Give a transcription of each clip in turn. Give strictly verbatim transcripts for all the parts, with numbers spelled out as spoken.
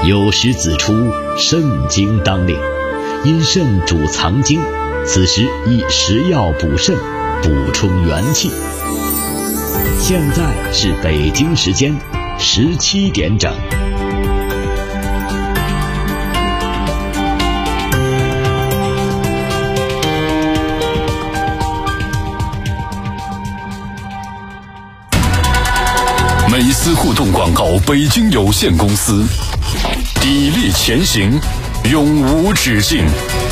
有时子出，肾经当令，因肾主藏精，此时宜食药补肾，补充元气。现在是北京时间十七点整。 美思互动广告北京有限公司，砥砺前行，永无止境。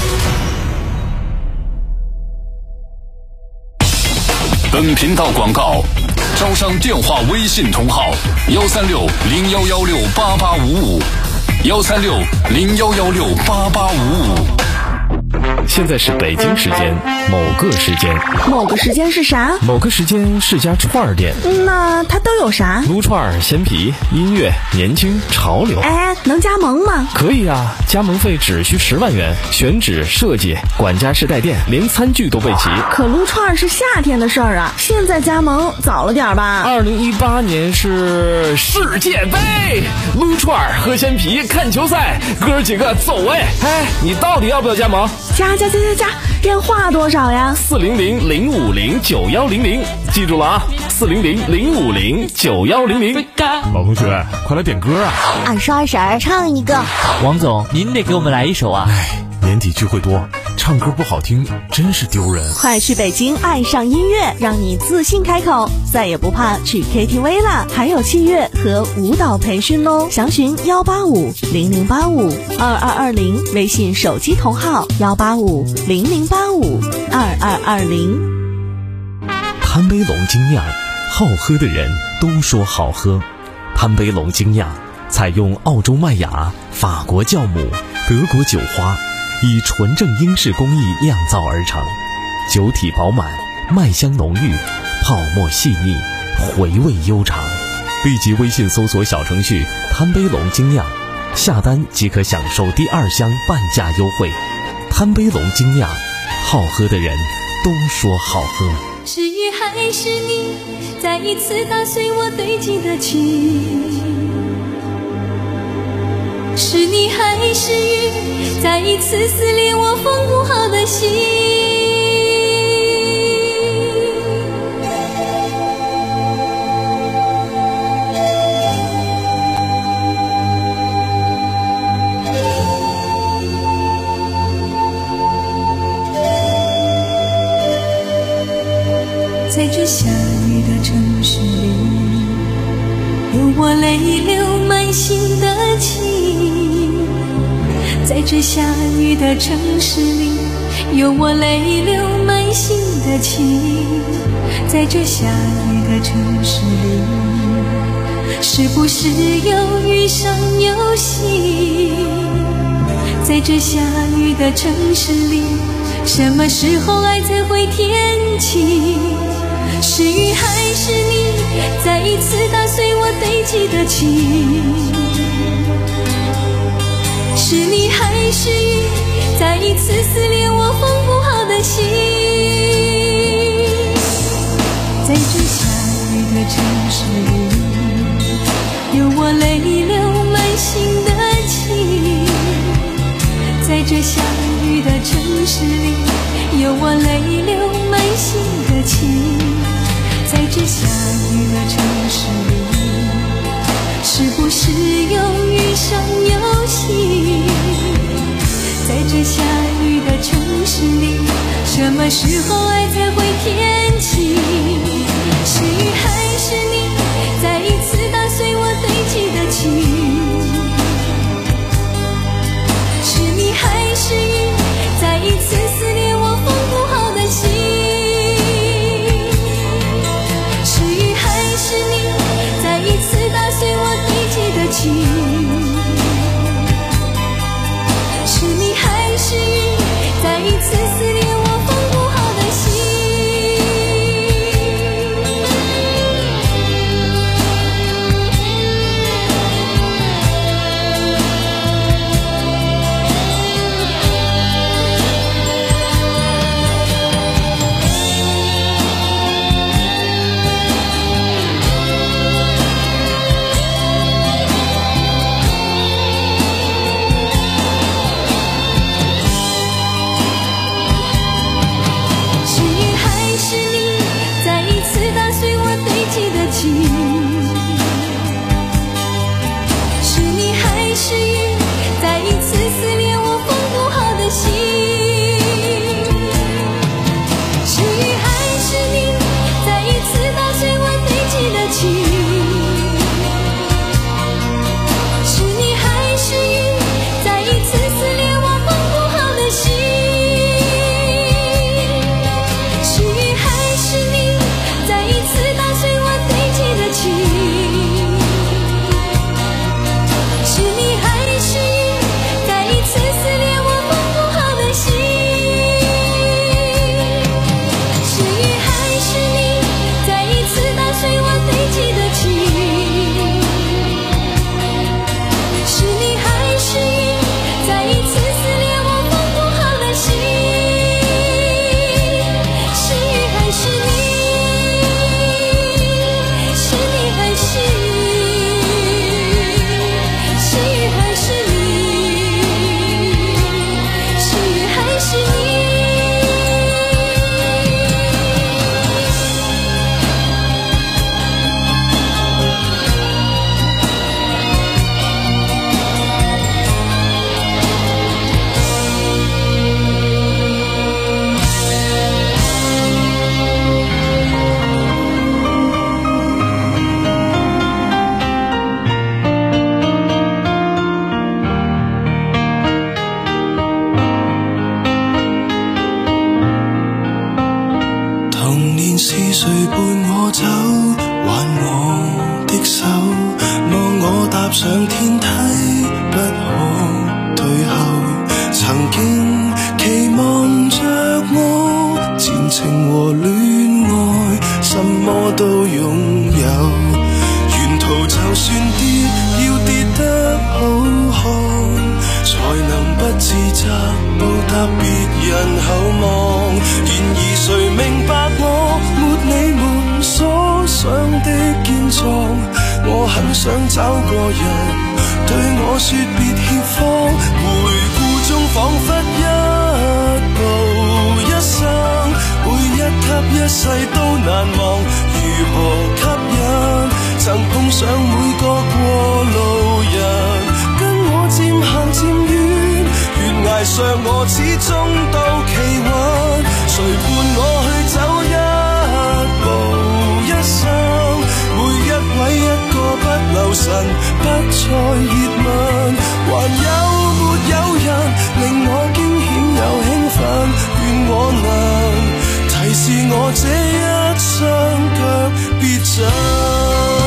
本频道广告招商电话微信同号幺三六零幺幺六八八五五幺三六零幺幺六八八五五。 现在是北京时间某个时间。 某个时间是啥？ 某个时间是家串儿店。 那它都有啥？ 撸串、鲜皮、音乐、年轻、潮流。 哎，能加盟吗？ 可以啊，加盟费只需十万元，选址、设计、管家式带电，连餐具都备齐。 可撸串是夏天的事儿啊，现在加盟早了点吧？ 二零一八年是世界杯，撸串、喝鲜皮、看球赛，哥几个走哎！哎，你到底要不要加盟？ 加加加加加，电话多少呀？ 四零零零五零九幺零零，记住了啊，四零零零五零九幺零零。 老同学，快来点歌啊！ 二叔二婶唱一个。 王总，您得给我们来一首啊！ 哎，年底聚会多，唱歌不好听真是丢人。 快去北京爱上音乐，让你自信开口，再也不怕去 K T V 了，还有器乐和舞蹈培训哦。详询幺八五零零八五二二二零，微信手机同号幺八五零零八五二二二零。 贪杯龙精酿，好喝的人都说好喝。贪杯龙精酿采用澳洲麦芽、法国酵母、德国酒花，以纯正英式工艺酿造而成，酒体饱满，麦香浓郁，泡沫细腻，回味悠长。立即微信搜索小程序贪杯龙精酿，下单即可享受第二箱半价优惠。贪杯龙精酿，好喝的人都说好喝。 是雨还是你，再一次打碎我堆积的情，是你还是雨，再一次撕裂我缝不好的心。在这下雨的城市里，有我泪流满心的情。在这下雨的城市里，有我泪流满心的情。在这下雨的城市里，是不是有雨上有喜？在这下雨的城市里，什么时候爱才会天晴？是雨还是你，再一次打碎我堆积的情？是你还是雨，再一次撕裂我缝不好的心。在这下雨的城市里，有我泪流满心的情。在这下雨的城市里，有我泪流满心的情。在这下雨的城市里，是不是有雨上有喜？在这下雨的城市里，什么时候爱才会天晴？是雨还是你，再一次打碎我堆积的情？是你还是雨，再一次撕裂我缝不好的心。是你还是雨，再一次撕裂我缝不好的心。 上天梯不可退後，曾經期望着我前程和戀愛什麼都擁有，沿途就算跌要跌得好看，才能不自責報答別人厚望。然而誰明白我沒你們所想的堅壯，我很想找個人對我說別怯慌，回顧中彷彿一步一生，每一級一世都難忘，如何吸引曾碰上每個過路人，跟我漸行漸遠，懸崖上我始終都企穩，誰伴我去走一步一生，每一位一個不留神，不再熱吻，還有沒有人令我驚險又興奮，願我能提示我這一雙腳別震。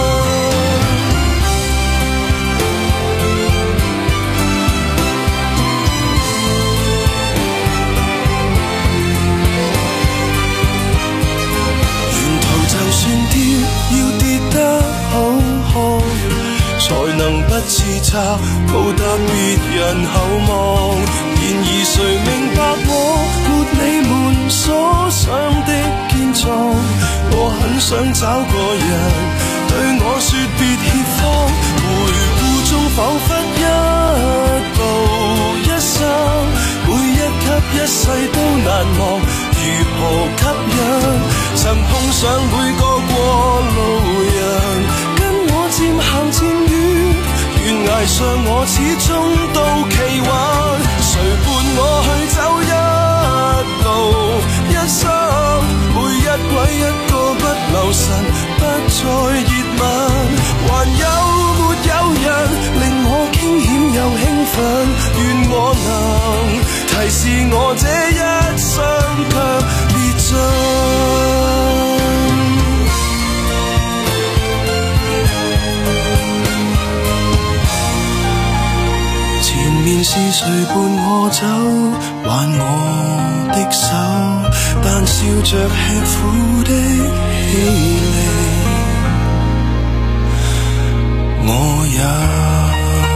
要跌得好看，才能不自責報答別人厚望。然而誰明白我沒你們所想的堅壯，我很想找個人對我說別怯慌，回顧中彷彿一步一生，每一級一世都難忘，如何吸引曾碰上每個過路人，跟我漸行漸遠，懸崖上我始終都企穩，誰伴我去走一步一生，每一位一個不留神，不再熱吻，還有沒有人令我驚險又興奮，願我能提示我這一雙腳別震。前面是誰伴我走，挽我的手，但笑着吃苦的氣力，我也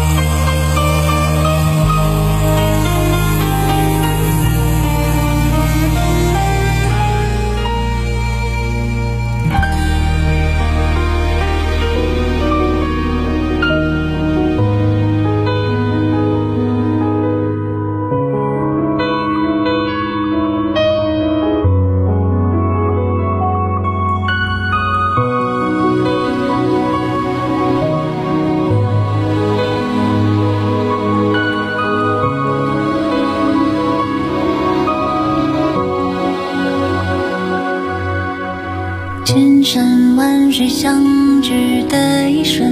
千山万水相聚的一瞬，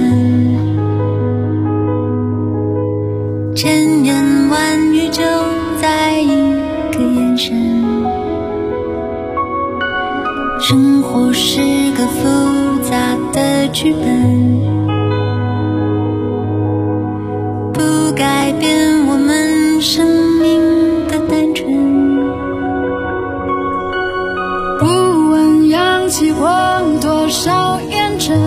千言万语就在一个眼神。生活是个复杂的剧本，不改变我们生命的单纯。不问扬起过多少验证，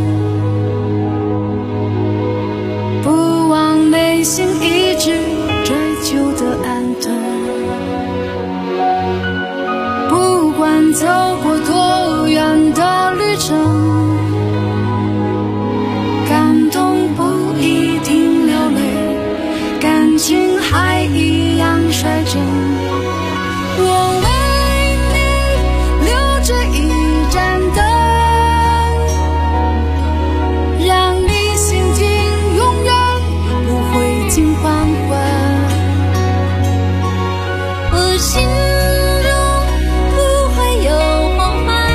不忘内心一直追求的安顿。不管走过多远的旅程，感动不一定流泪，感情还一样率真。我为你留着一盏灯，让你心境永远不会尽黄昏。我心中不会有梦幻，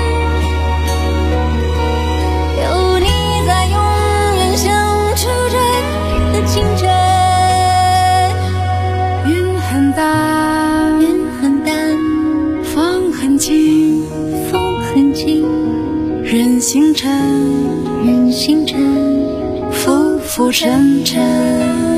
有你在永远相处着的清晨。云很淡，云很淡，风很轻，风很轻，人星辰，人星辰，浮浮沉沉。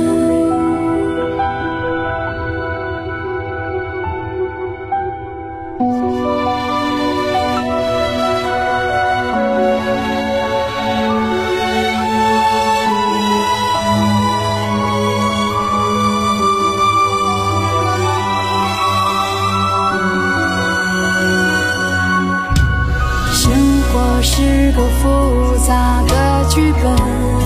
是个复杂的剧本，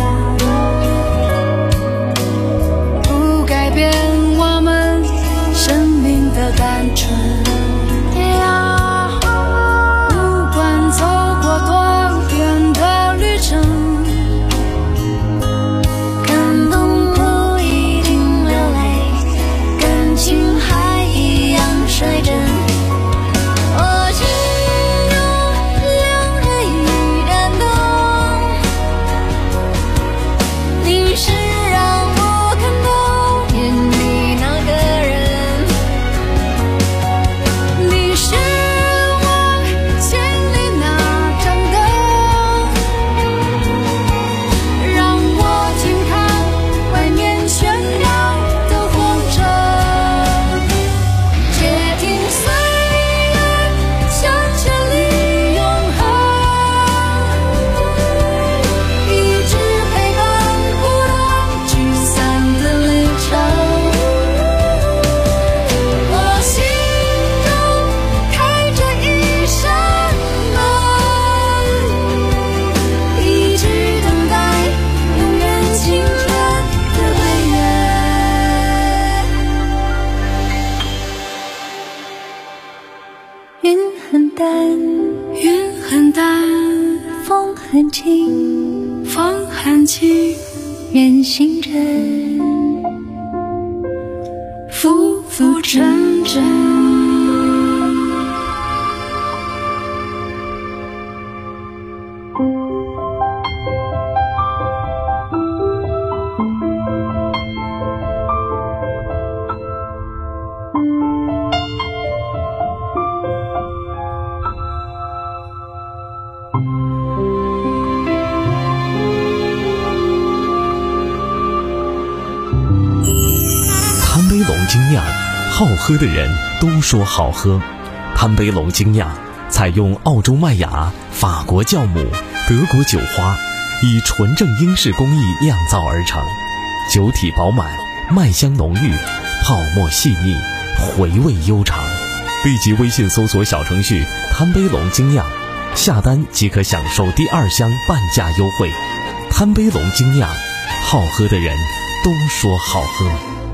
不改变我们生命的单纯。不管走过多远的旅程，感动不一定流泪，感情还一样率真。云很淡，风很轻，风很轻，任性着，浮浮沉沉。 精酿，好喝的人都说好喝。潘杯龙精酿采用澳洲麦芽、法国酵母、德国酒花，以纯正英式工艺酿造而成，酒体饱满，麦香浓郁，泡沫细腻，回味悠长。立即微信搜索小程序潘杯龙精酿，下单即可享受第二箱半价优惠。潘杯龙精酿，好喝的人都说好喝。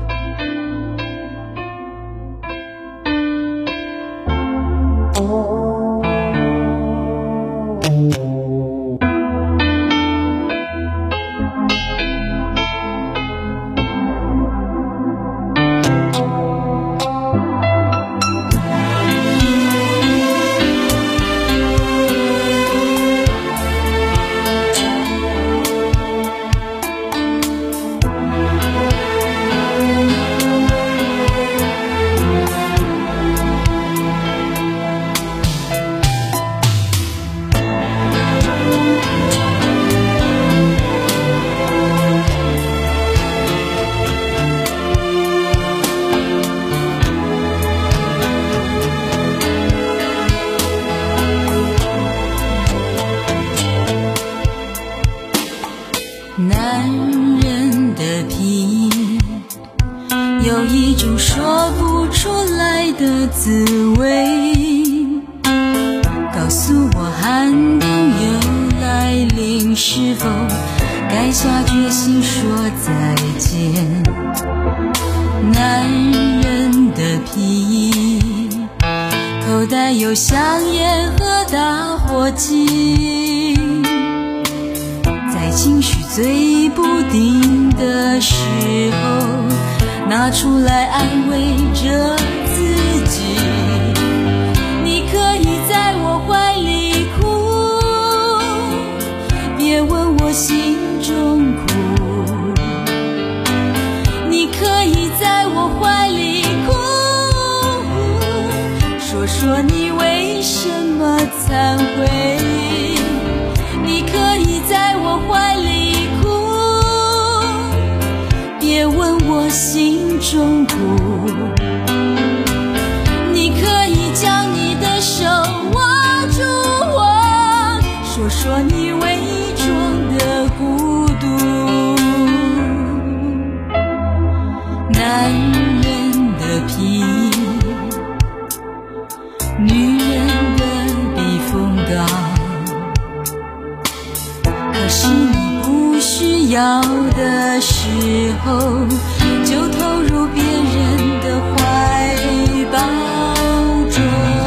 男人的皮有一种说不出来的滋味，告诉我寒冬又来临，是否该下决心说再见。男人的皮口袋有香烟和打火机，在情绪最不定的时候拿出来安慰着自己。你可以在我怀里哭，别问我心中苦。你可以在我怀里哭，说说你为什么忏悔。你可以在我怀里哭， 中途，你可以将你的手握住我，说说你伪装的孤独。男人的皮，女人的避风港，可是你不需要的时候，就投入别人的怀抱中。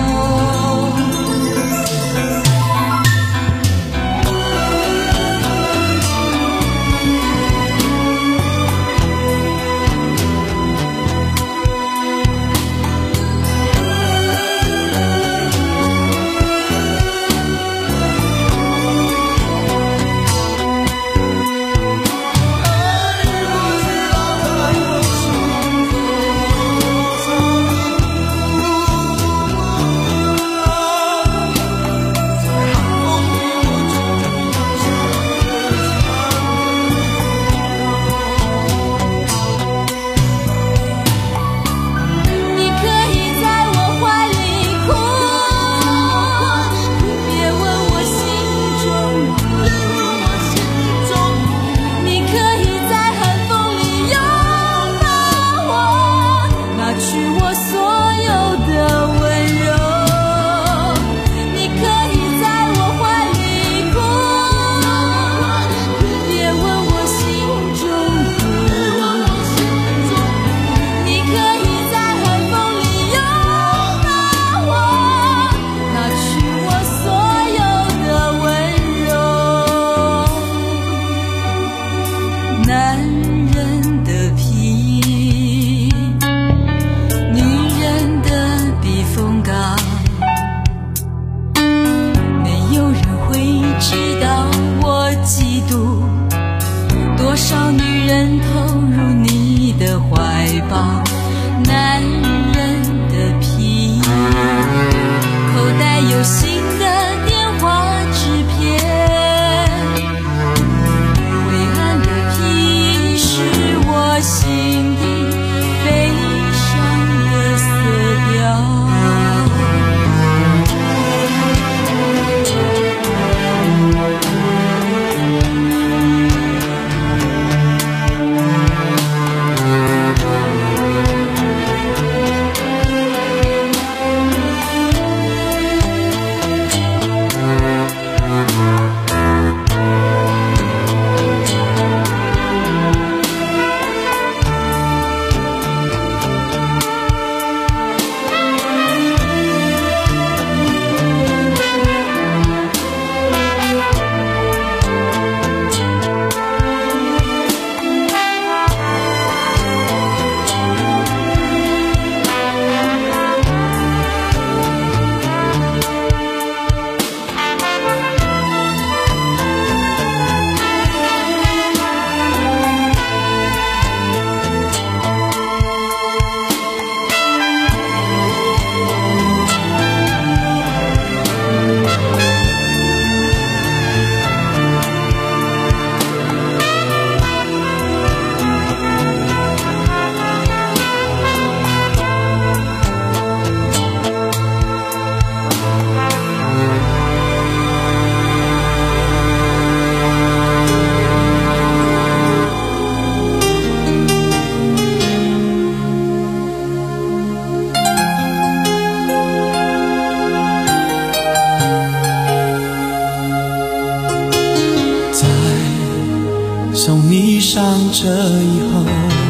送你上车以后，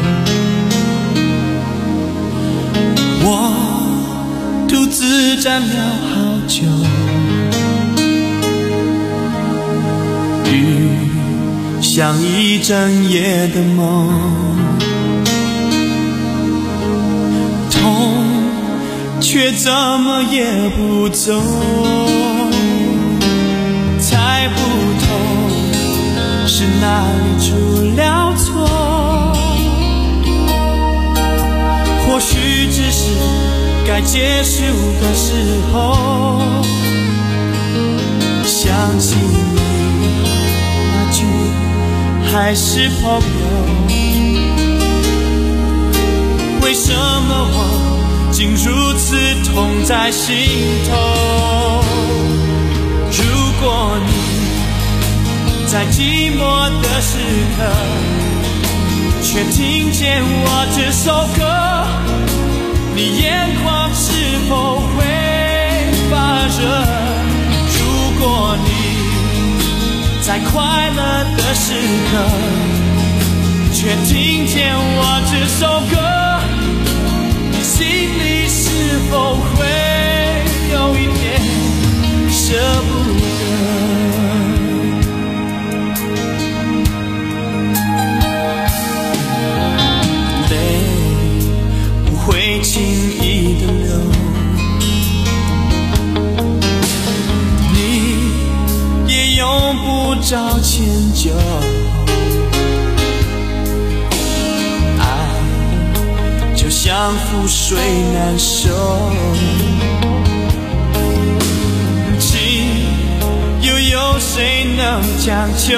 我独自站了好久，雨像一整夜的梦，痛却怎么也不走，猜不透是哪里出了错，或许只是该结束的时候。相信你那句还是朋友， 什么我竟如此痛在心头？如果你在寂寞的时刻却听见我这首歌，你眼眶是否会发热？如果你在快乐的时刻却听见我这首歌，你心里是否会有一点舍不得？泪不会轻易的流，你也用不着迁就，像覆水难收，情又有谁能将就？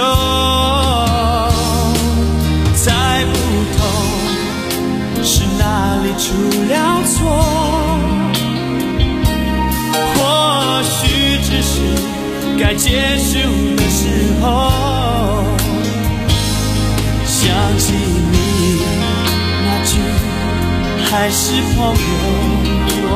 猜不透是哪里出了错，或许只是该结束的时候。想起你那句还是朋友，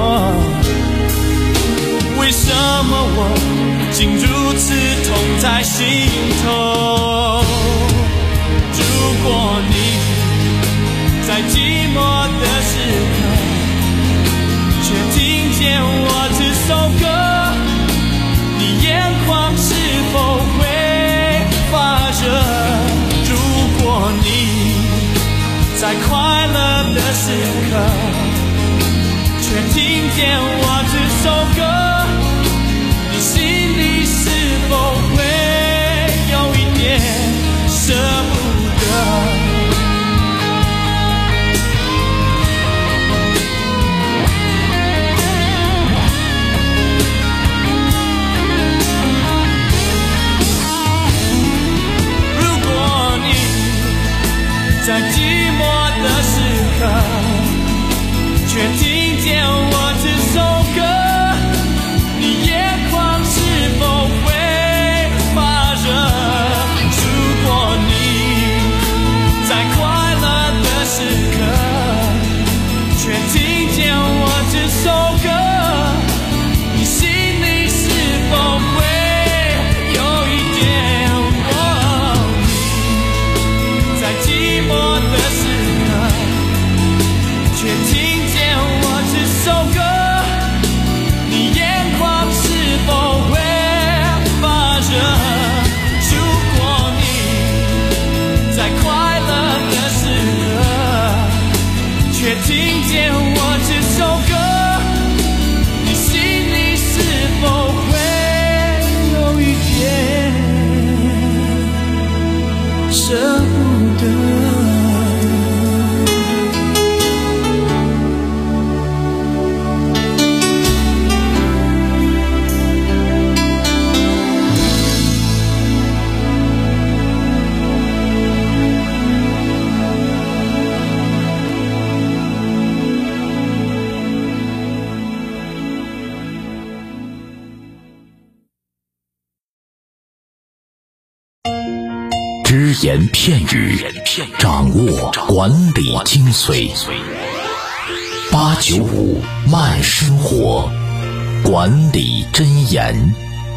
为什么我竟如此痛在心头？如果你在寂寞的时刻却听见我这首歌，你眼眶是否会发热？如果你在快乐的时刻却听见我这首歌，你心里是否会有一点舍不得？如果你在寂寞的时刻却听见我这首歌，你眼眶是否会发热？如果你在快乐的时刻却听见我这首歌，你心里是否会有一点我？你在寂寞的时刻却听见我这首歌，你眼眶是否会发热？如果你在快乐的时刻却听见我这首歌，你心里是否会有一点舍不得？ 只言片语，掌握管理精髓。八九五慢生活，管理箴言。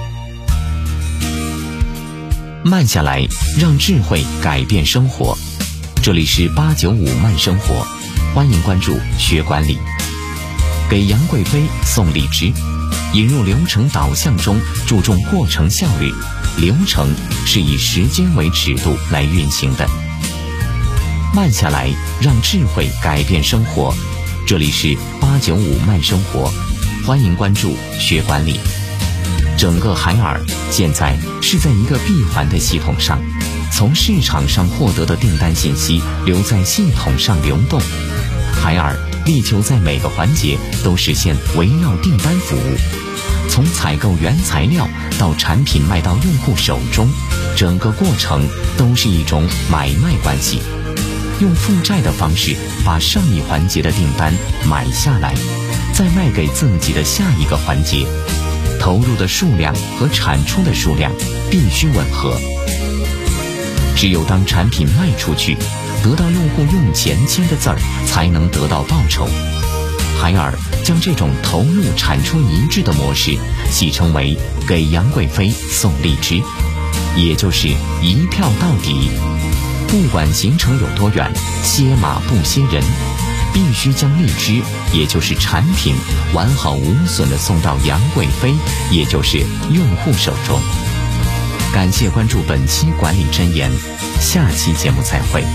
慢下来，让智慧改变生活。这里是八九五慢生活，欢迎关注学管理。给杨贵妃送荔枝，引入流程导向中注重过程效率，流程是以时间为尺度来运行的。慢下来，让智慧改变生活。这里是八九五慢生活，欢迎关注学管理。整个海尔现在是在一个闭环的系统上，从市场上获得的订单信息留在系统上流动。海尔力求在每个环节都实现围绕订单服务，从采购原材料到产品卖到用户手中，整个过程都是一种买卖关系。 用负债的方式把上一环节的订单买下来，再卖给自己的下一个环节。投入的数量和产出的数量必须吻合。只有当产品卖出去，得到用户用钱签的字儿，才能得到报酬。海尔将这种投入产出一致的模式戏称为给杨贵妃送荔枝，也就是一票到底。不管行程有多远，歇马不歇人，必须将荔枝也就是产品完好无损地送到杨贵妃也就是用户手中。感谢关注本期管理箴言，下期节目再会。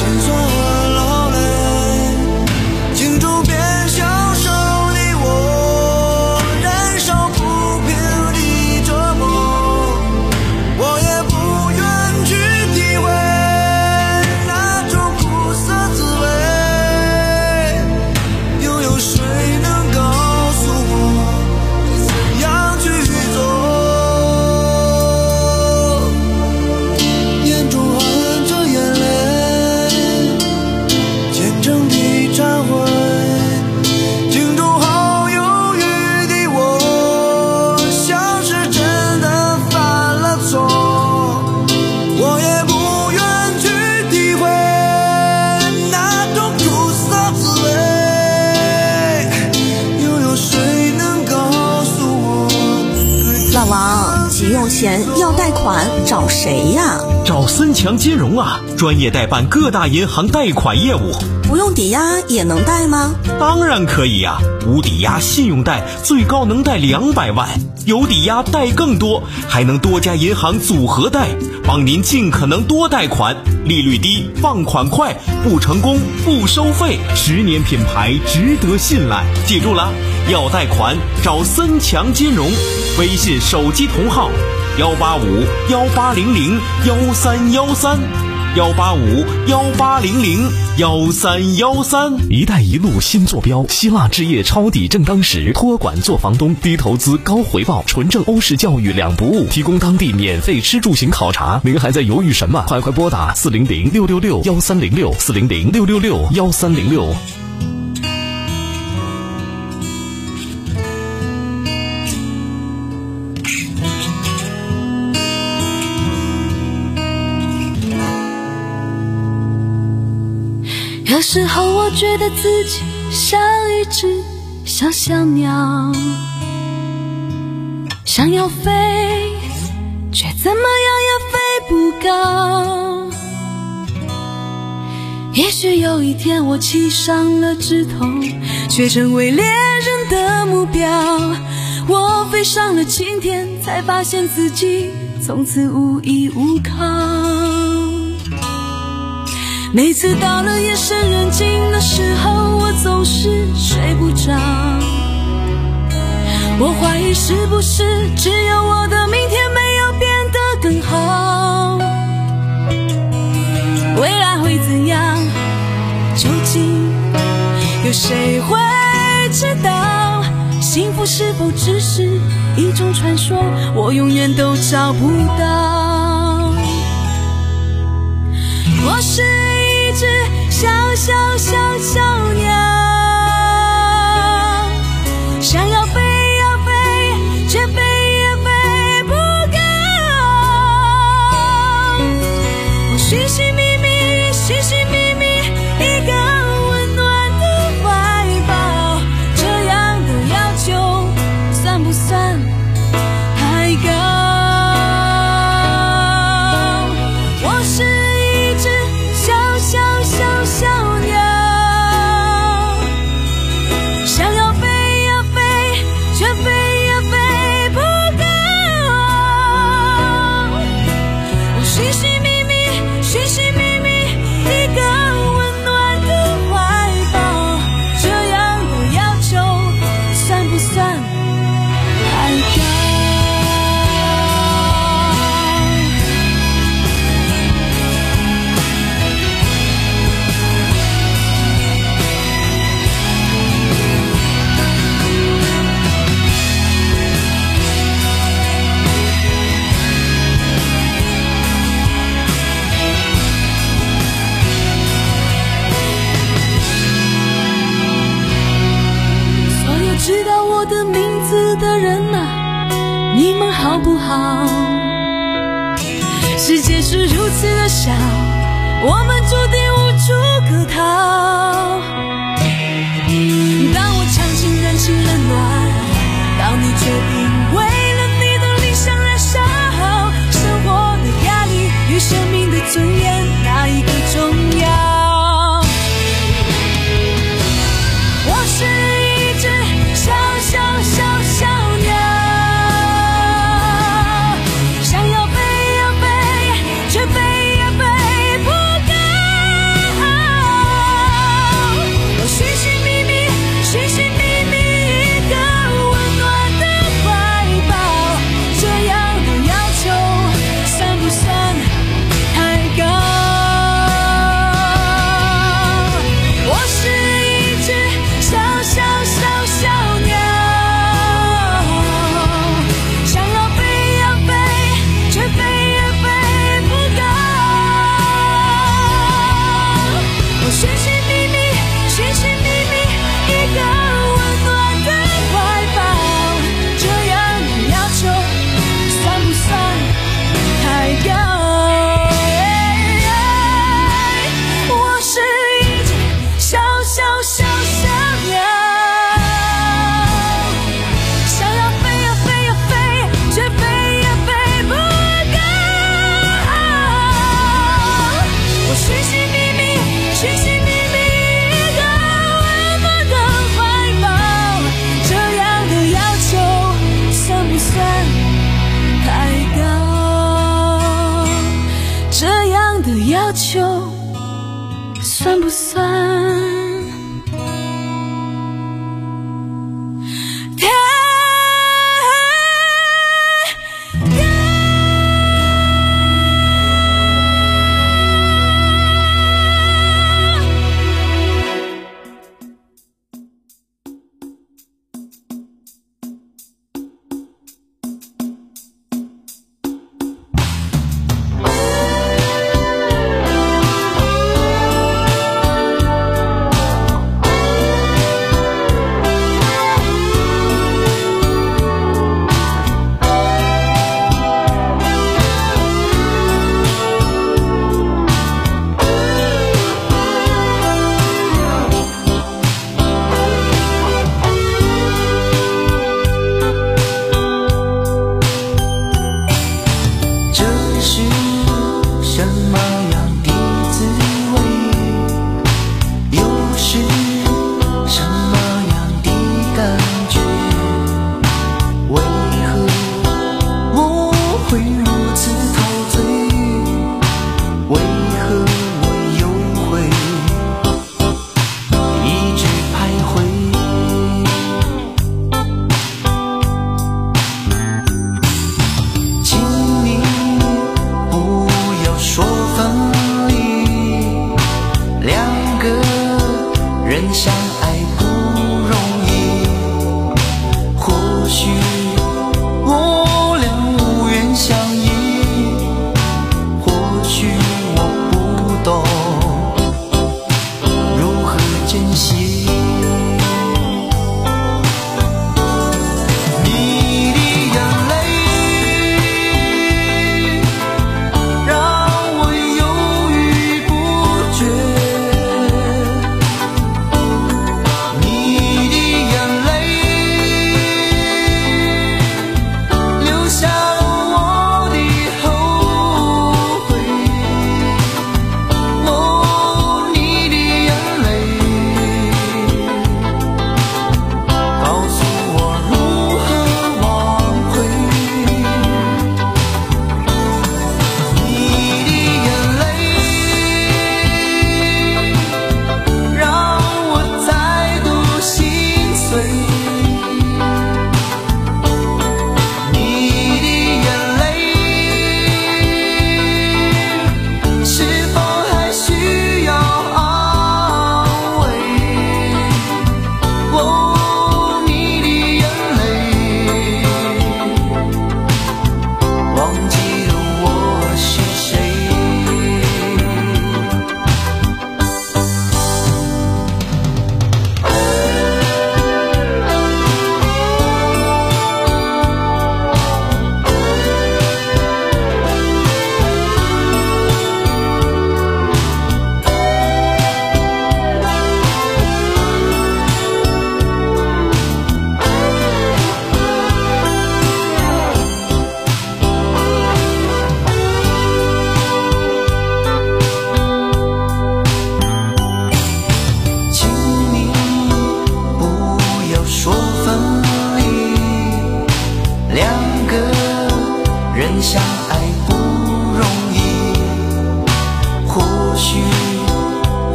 心酸和劳累，镜中变小手里我忍受不平的折磨，我也不愿去体会那种苦涩滋味，又有谁能告诉我怎样去做？眼中含着眼泪，虔诚地忏悔，镜中好犹豫的我，像是真的犯了错，我也不愿去体会那种苦涩滋味，又有谁能告诉我？ 老王，急用钱要贷款找谁呀？ 找森强金融啊，专业代办各大银行贷款业务。 不用抵押也能贷吗？ 当然可以呀、啊，无抵押信用贷最高能贷两百万，有抵押贷更多，还能多家银行组合贷，帮您尽可能多贷款，利率低，放款快，不成功不收费，十年品牌，值得信赖。记住了，要贷款找森强金融，微信手机同号幺八五幺八零零幺三幺三。幺八五幺八零零幺三幺三。一带一路新坐标，希腊置业抄底正当时，托管做房东，低投资高回报，纯正欧式教育两不误，提供当地免费吃住行考察。您还在犹豫什么？快快拨打四零零六六六幺三零六四零零六六六幺三零六。 有时候我觉得自己像一只小小鸟，想要飞，却怎么样也飞不高。也许有一天我栖上了枝头，却成为猎人的目标。我飞上了青天，才发现自己从此无依无靠。每次到了夜深人静的时候，我总是睡不着。我怀疑是不是只有我的明天没有变得更好，未来会怎样，究竟有谁会知道？幸福是否只是一种传说，我永远都找不到。我是一只小小小小鸟，想要飞要飞，却飞也飞不高。我寻寻觅觅，寻寻觅觅一个温暖的怀抱，这样的要求算不算太高？我是一只小小小小鸟，想要飞呀飞，却飞也飞不高。我寻寻觅觅，寻寻觅觅一个温暖的怀抱，这样的要求算不算太高？所有知道我的名字的人啊，你们好不好？世界是如此的小，我们注定无处可逃。当我强行任性冷暖，当你决定为了你的理想燃烧，生活的压力与生命的尊严，哪一个重要？我是一只小小小小鸟，想要飞呀飞，却飞呀飞不高。 算不算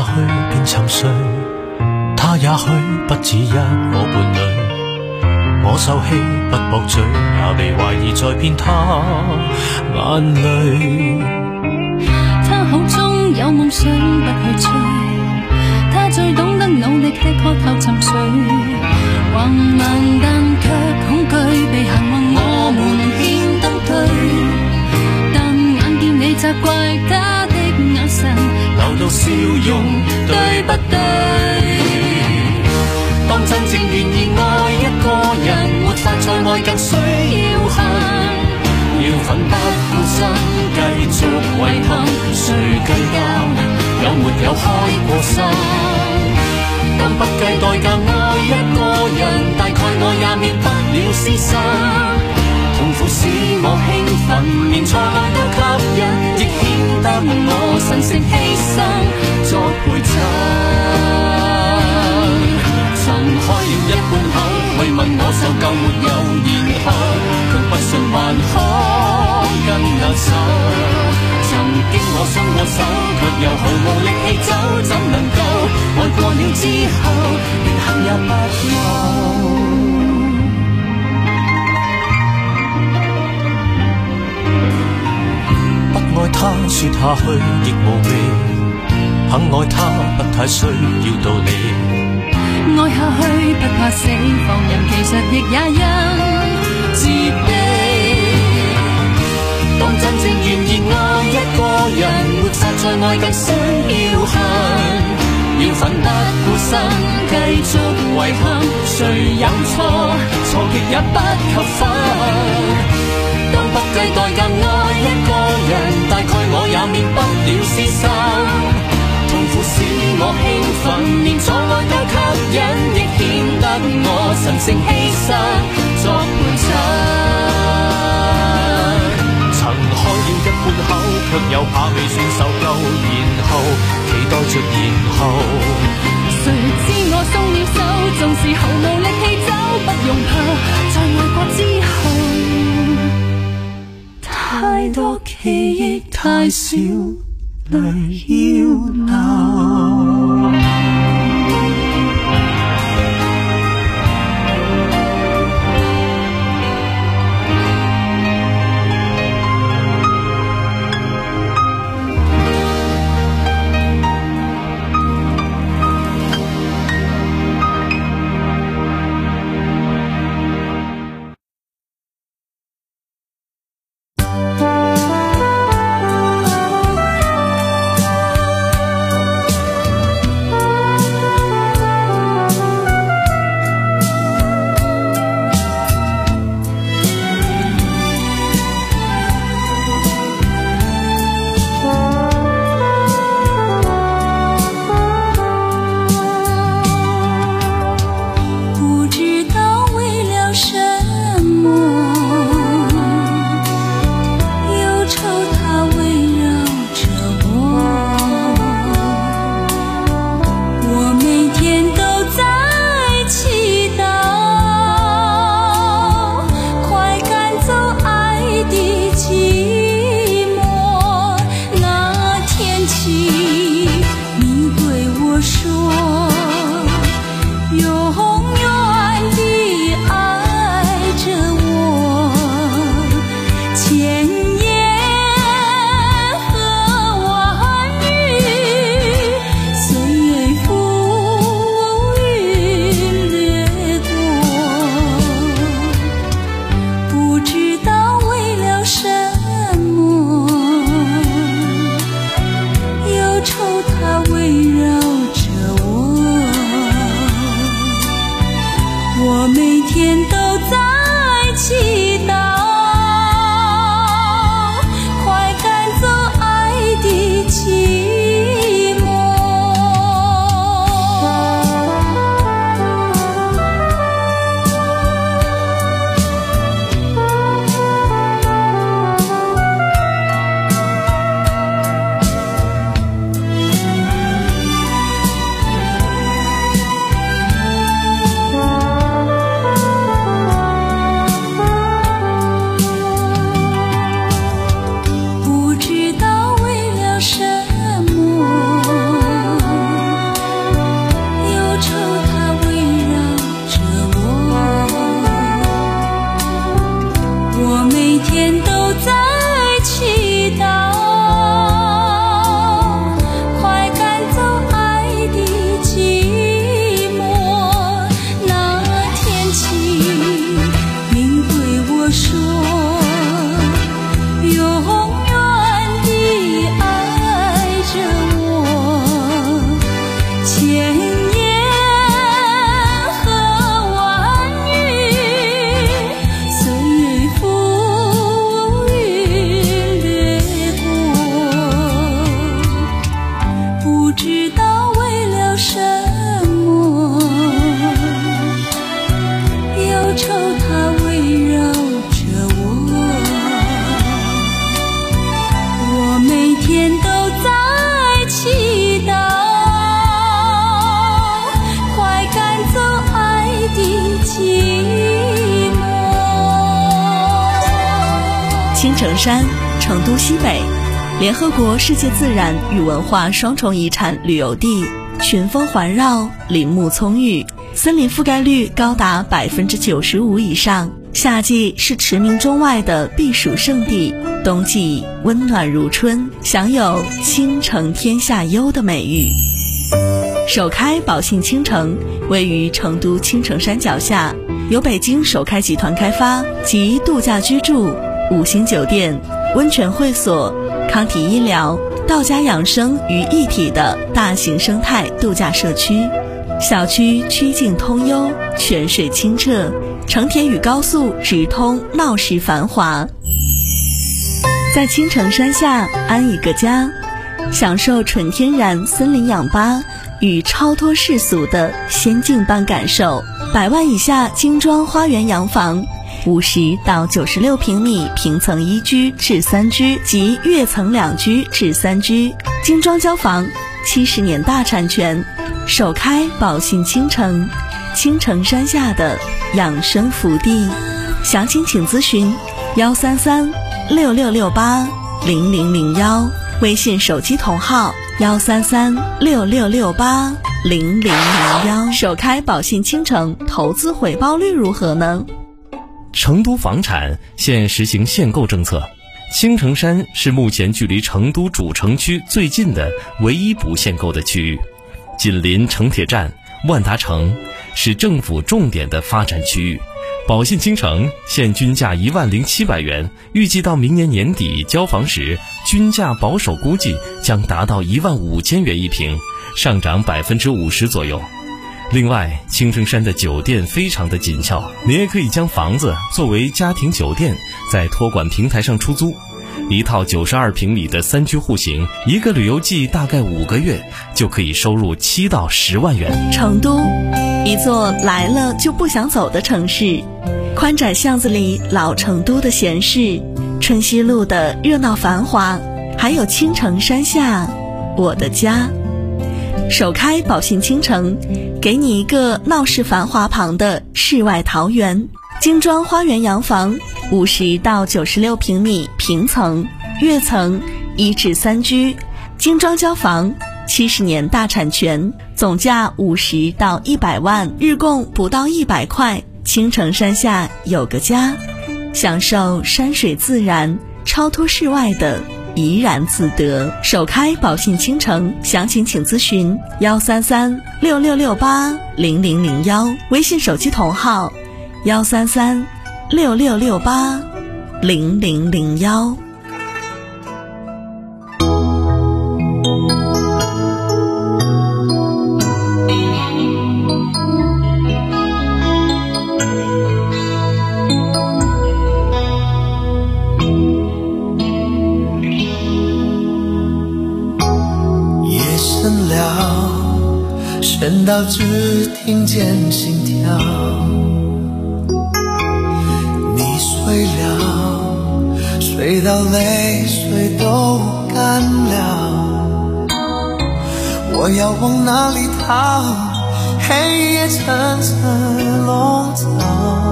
去便沉睡，他也許不止一個伴侶。我受氣不駁嘴，也被懷疑在騙他眼淚。 他口中有夢想不去追，他最懂得努力吃喝後沉睡，橫蠻但卻恐懼被行運我們牽登對，但眼見你責怪他的眼神流露笑容，對不對？當真正願意愛一個人，沒法再愛更需要恨，要奮不顧身繼續遺憾，誰計較有沒有開過心？當不計代價愛一個人，大概我也免不了廝殺。痛苦使我興奮，連錯愛都吸引，亦顯得我神聖犧牲作陪襯。曾開了一半口，去問我受夠沒有，然後卻不信還可更難受。曾經我鬆過手，卻又毫無力氣走，怎能夠愛過了之後，連恨也不夠？不愛他說下去亦無味，肯愛他不太需要道理。 愛下去不怕死，放任其實亦也因自卑。 當真正願意愛一個人，沒法再愛更需要恨，要奮不顧身繼續遺憾，誰有錯？錯極也不及分。當不計代價愛一個人，大概我也免不了廝殺。痛苦使我興奮，連錯愛都吸引，亦顯得我神聖犧牲作陪襯。曾開了一半口，卻又怕未算受夠，然後期待着然後。 誰知我鬆了手，縱是毫無力氣走，不用怕，在愛過之後，太多記憶太少。淚要流。 青城山，成都西北，联合国世界自然与文化双重遗产旅游地，群峰环绕，林木葱郁，森林覆盖率高达百分之九十五以上。夏季是驰名中外的避暑胜地，冬季温暖如春，享有倾城天下优的美誉。首开宝信倾城位于成都青城山脚下，由北京首开集团开发，集度假居住、五星酒店、温泉会所、康体医疗、道家养生于一体的大型生态度假社区。小区曲径通幽，泉水清澈，城铁与高速直通，闹市繁华。在青城山下安一个家，享受纯天然森林氧吧与超脱世俗的仙境般感受。百万以下精装花园洋房，五十到九十六平米平层一居至三居及跃层两居至三居，精装交房，七十年大产权，首开宝信倾城，青城山下的养生福地。详情请咨询幺三三六六六八零零零幺，微信手机同号幺三三六六六八零零零幺。首开宝信倾城，投资回报率如何呢？ 成都房产现实行限购政策，青城山是目前距离成都主城区最近的唯一不限购的区域，紧邻城铁站、万达城，是政府重点的发展区域。宝信倾城现均价一万零七百元，预计到明年年底交房时，均价保守估计将达到一万五千元一平，上涨百分之五十左右。另外，青城山的酒店非常的紧俏，你也可以将房子作为家庭酒店，在托管平台上出租。一套九十二平米的三居户型，一个旅游季大概五个月就可以收入七到十万元。 成都，一座来了就不想走的城市，宽窄巷子里老成都的闲适，春熙路的热闹繁华，还有青城山下我的家。首开宝信倾城，给你一个闹市繁华旁的世外桃源，精装花园洋房，五十到九十六平米平层、跃层一至三居，精装交房，七十年大产权，总价五十到一百万，日供不到一百块。青城山下有个家，享受山水自然，超脱世外的怡然自得。首开宝信倾城，详情请咨询幺三三六六六八零零零幺，微信手机同号幺三三六六六八零零零幺。 深到只听见心跳，你睡了，睡到泪水都干了，我要往哪里逃？黑夜层层笼罩，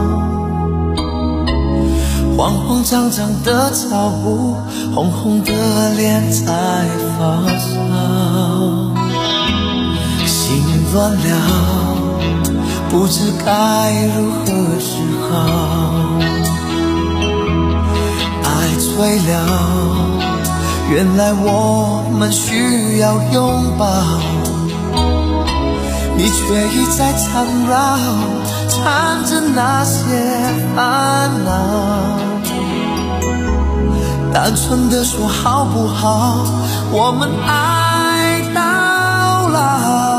慌慌张张的脚步，红红的脸在发烧，心乱了，不知该如何是好。爱醉了，原来我们需要拥抱，你却一再缠绕，缠着那些烦恼。单纯的说好不好，我们爱到老。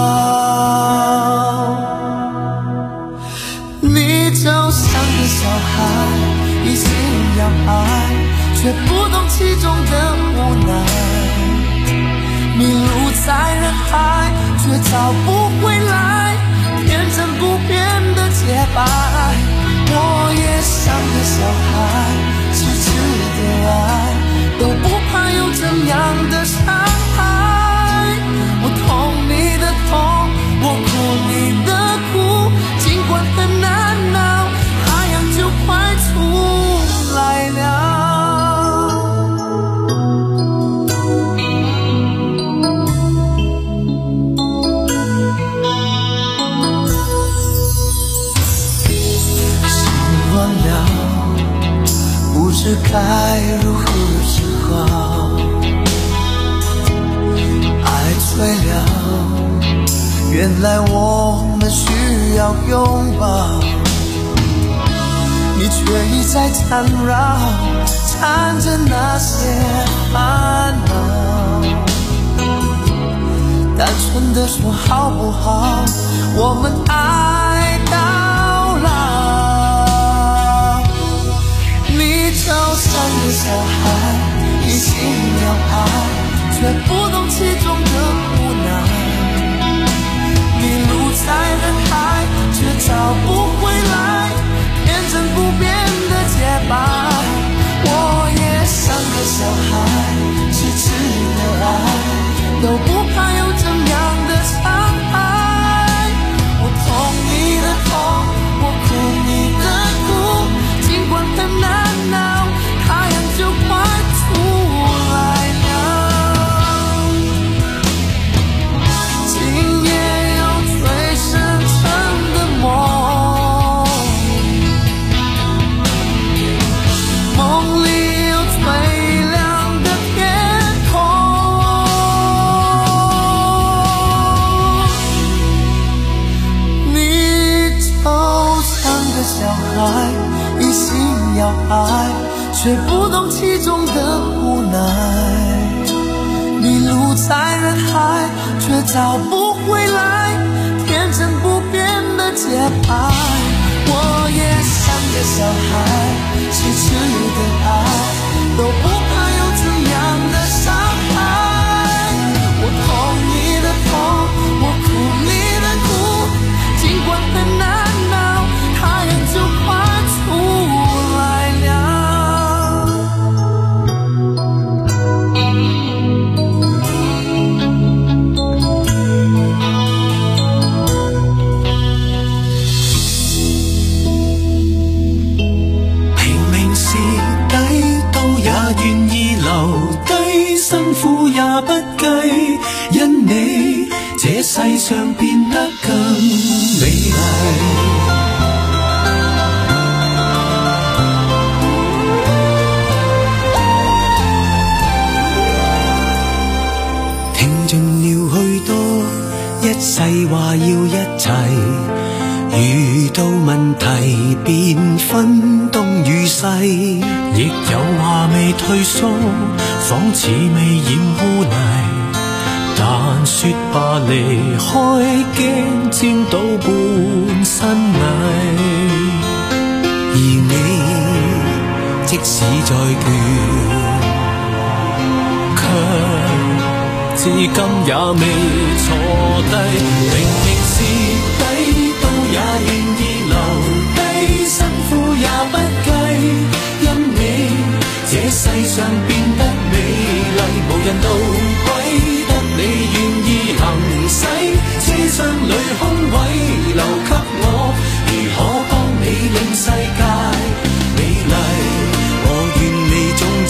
你就像个小孩，一心要爱，却不懂其中的无奈，迷路在人海，却找不回来天真不变的洁白。我也像个小孩，痴痴的爱，都不怕有怎样的伤害。我痛你的痛，我哭你的苦，尽管很难熬，太阳就快出来了。 该如何是好？爱醉了，原来我们需要拥抱，你却一再缠绕，缠着那些烦恼，单纯的说好不好，我们爱到老。你就像个小孩，一心要爱，却不懂其中的无奈，迷路在人海，却找不回来天真不变的洁白。我也像个小孩，痴痴的爱，都不怕有怎样的伤害。我痛你的痛，我哭你的哭，尽管很难熬，太阳就快出来了。今夜有最深沉的梦，梦里有最亮的天空。你就像个小孩，一心要爱，却不懂其中的无奈，迷路在人海，却找不回来天真不变的节拍。我也像个小孩，痴痴的爱，都不怕有怎样的伤害。我痛你的痛，我哭你的哭，尽管很难熬，太阳就快出来了。 願意留低，辛苦也不計，因你這世上變得更美麗。 聽盡了許多，一世話要一齊，遇到問題便分東與西， 亦有話未退縮，仿似未染污泥，但說吧離開，驚沾到半身泥。 而你即使再倦， 卻至今也未坐低，明明是底都也願意留低，辛苦也不計，因你這世上變得美麗，無人道歸，得你願意行駛，車廂裏